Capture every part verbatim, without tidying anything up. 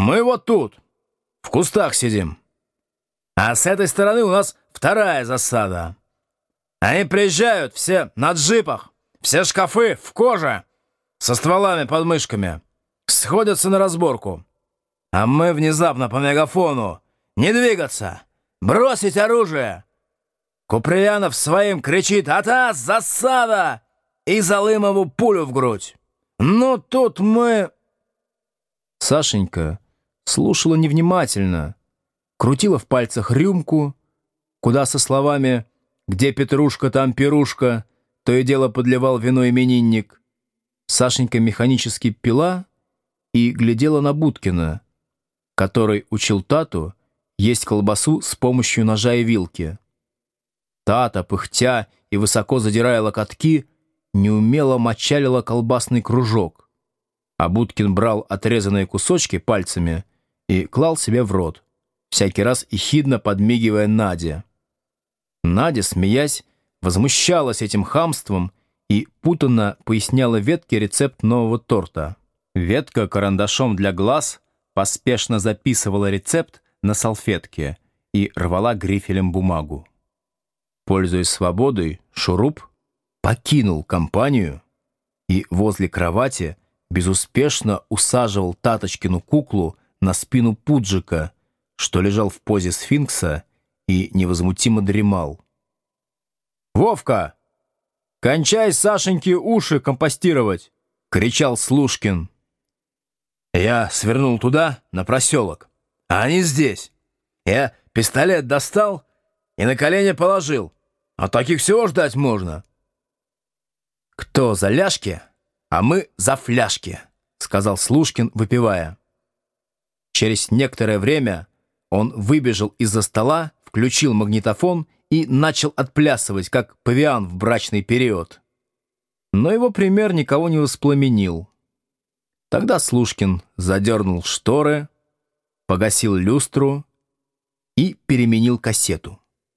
Мы вот тут, в кустах сидим. А с этой стороны у нас вторая засада. Они приезжают все на джипах, все шкафы в коже, со стволами под мышками. Сходятся на разборку. А мы внезапно по мегафону: не двигаться, бросить оружие. Куприянов своим кричит: «Атас, засада!» и Залымову пулю в грудь. Ну, тут мы... Сашенька слушала невнимательно, крутила в пальцах рюмку, куда со словами «Где Петрушка, там пирушка» то и дело подливал вино именинник. Сашенька механически пила и глядела на Будкина, который учил Тату есть колбасу с помощью ножа и вилки. Тата, пыхтя и высоко задирая локотки, неумело мочалила колбасный кружок, а Будкин брал отрезанные кусочки пальцами и клал себе в рот, всякий раз ехидно подмигивая Наде. Надя, смеясь, возмущалась этим хамством и путанно поясняла Ветке рецепт нового торта. Ветка карандашом для глаз поспешно записывала рецепт на салфетке и рвала грифелем бумагу. Пользуясь свободой, Шуруп покинул компанию и возле кровати безуспешно усаживал Таточкину куклу на спину Пуджика, что лежал в позе сфинкса и невозмутимо дремал. «Вовка, кончай Сашеньке уши компостировать!» — кричал Слушкин. Я свернул туда, на проселок, а они здесь. Я пистолет достал и на колени положил. А таких всего ждать можно. «Кто за ляжки, а мы за фляжки», — сказал Слушкин, выпивая. Через некоторое время он выбежал из-за стола, включил магнитофон и начал отплясывать, как павиан в брачный период. Но его пример никого не воспламенил. Тогда Слушкин задернул шторы, погасил люстру и переменил кассету.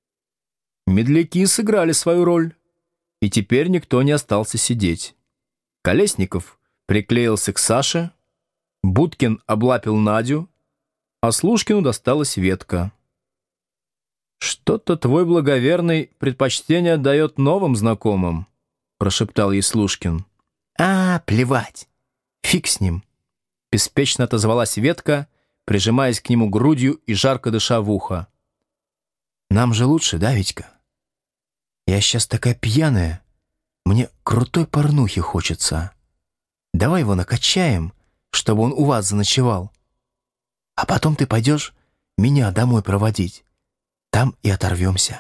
Медляки сыграли свою роль, и теперь никто не остался сидеть. Колесников приклеился к Саше, Будкин облапил Надю, а Слушкину досталась Ветка. «Что-то твой благоверный предпочтение дает новым знакомым», — прошептал ей Слушкин. «А, плевать, фиг с ним», — беспечно отозвалась Ветка, прижимаясь к нему грудью и жарко дыша в ухо. «Нам же лучше, да, Витька? Я сейчас такая пьяная, мне крутой порнухи хочется. Давай его накачаем, чтобы он у вас заночевал. А потом ты пойдешь меня домой проводить. Там и оторвемся».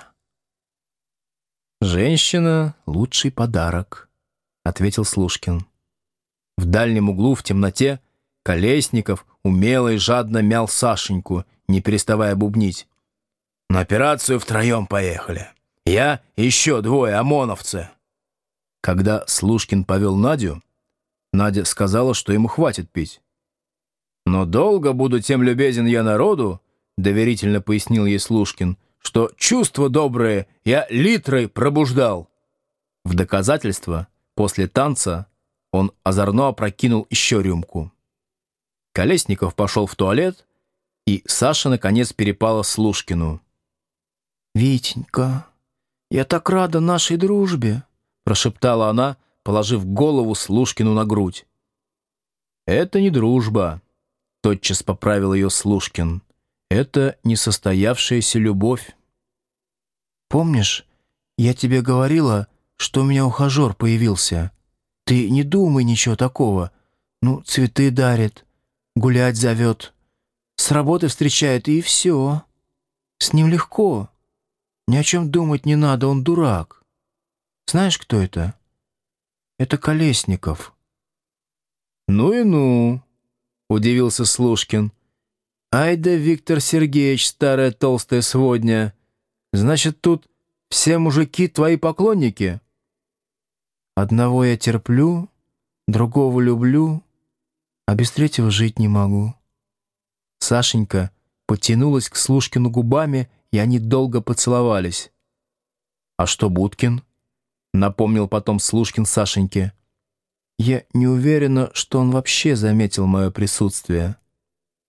«Женщина — лучший подарок», — ответил Слушкин. В дальнем углу в темноте Колесников умело и жадно мял Сашеньку, не переставая бубнить. «На операцию втроем поехали. Я и еще двое ОМОНовцы». Когда Слушкин повел Надю, Надя сказала, что ему хватит пить. «Но долго буду тем любезен я народу», — доверительно пояснил ей Слушкин, «что чувства добрые я литрой пробуждал». В доказательство после танца он озорно опрокинул еще рюмку. Колесников пошел в туалет, и Саша наконец перепала Слушкину. «Витенька, я так рада нашей дружбе», — прошептала она, положив голову Слушкину на грудь. «Это не дружба», — тотчас поправил ее Слушкин. «Это несостоявшаяся любовь». «Помнишь, я тебе говорила, что у меня ухажер появился? Ты не думай ничего такого. Ну, цветы дарит, гулять зовет, с работы встречает, и все. С ним легко. Ни о чем думать не надо, он дурак. Знаешь, кто это? Это Колесников». «Ну и ну», — удивился Слушкин. «Ай да Виктор Сергеевич, старая толстая сводня. Значит, тут все мужики твои поклонники?» «Одного я терплю, другого люблю, а без третьего жить не могу». Сашенька потянулась к Слушкину губами, и они долго поцеловались. «А что Будкин?» — напомнил потом Слушкин Сашеньке. «Я не уверена, что он вообще заметил мое присутствие».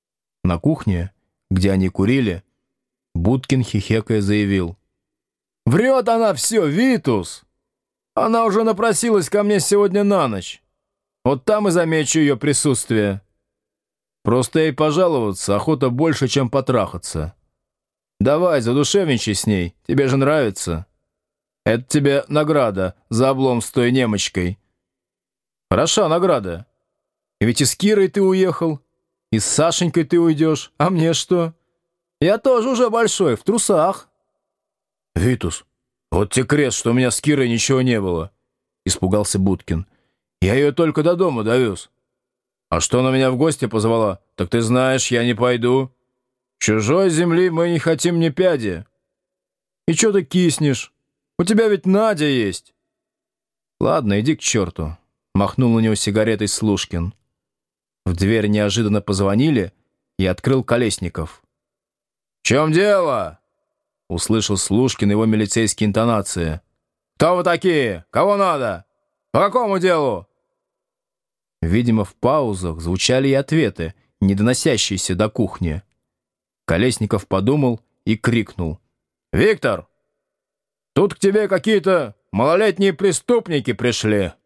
На кухне, где они курили, Будкин, хихекая, заявил: «Врет она все, Витус! Она уже напросилась ко мне сегодня на ночь. Вот там и замечу ее присутствие. Просто ей пожаловаться охота больше, чем потрахаться. Давай, задушевничай с ней, тебе же нравится. Это тебе награда за облом с той немочкой. Хороша награда. Ведь и с Кирой ты уехал, и с Сашенькой ты уйдешь. А мне что? Я тоже уже большой, в трусах». «Витус, вот тебе крест, что у меня с Кирой ничего не было», — испугался Будкин. «Я ее только до дома довез. А что она меня в гости позвала, так ты знаешь, я не пойду. Чужой земли мы не хотим ни пяди. И что ты киснешь? У тебя ведь Надя есть». «Ладно, иди к черту», — махнул на него сигаретой Слушкин. В дверь неожиданно позвонили, и открыл Колесников. «В чем дело?» — услышал Слушкин его милицейские интонации. «Кто вы такие? Кого надо? По какому делу?» Видимо, в паузах звучали и ответы, не доносящиеся до кухни. Колесников подумал и крикнул: «Виктор, тут к тебе какие-то малолетние преступники пришли».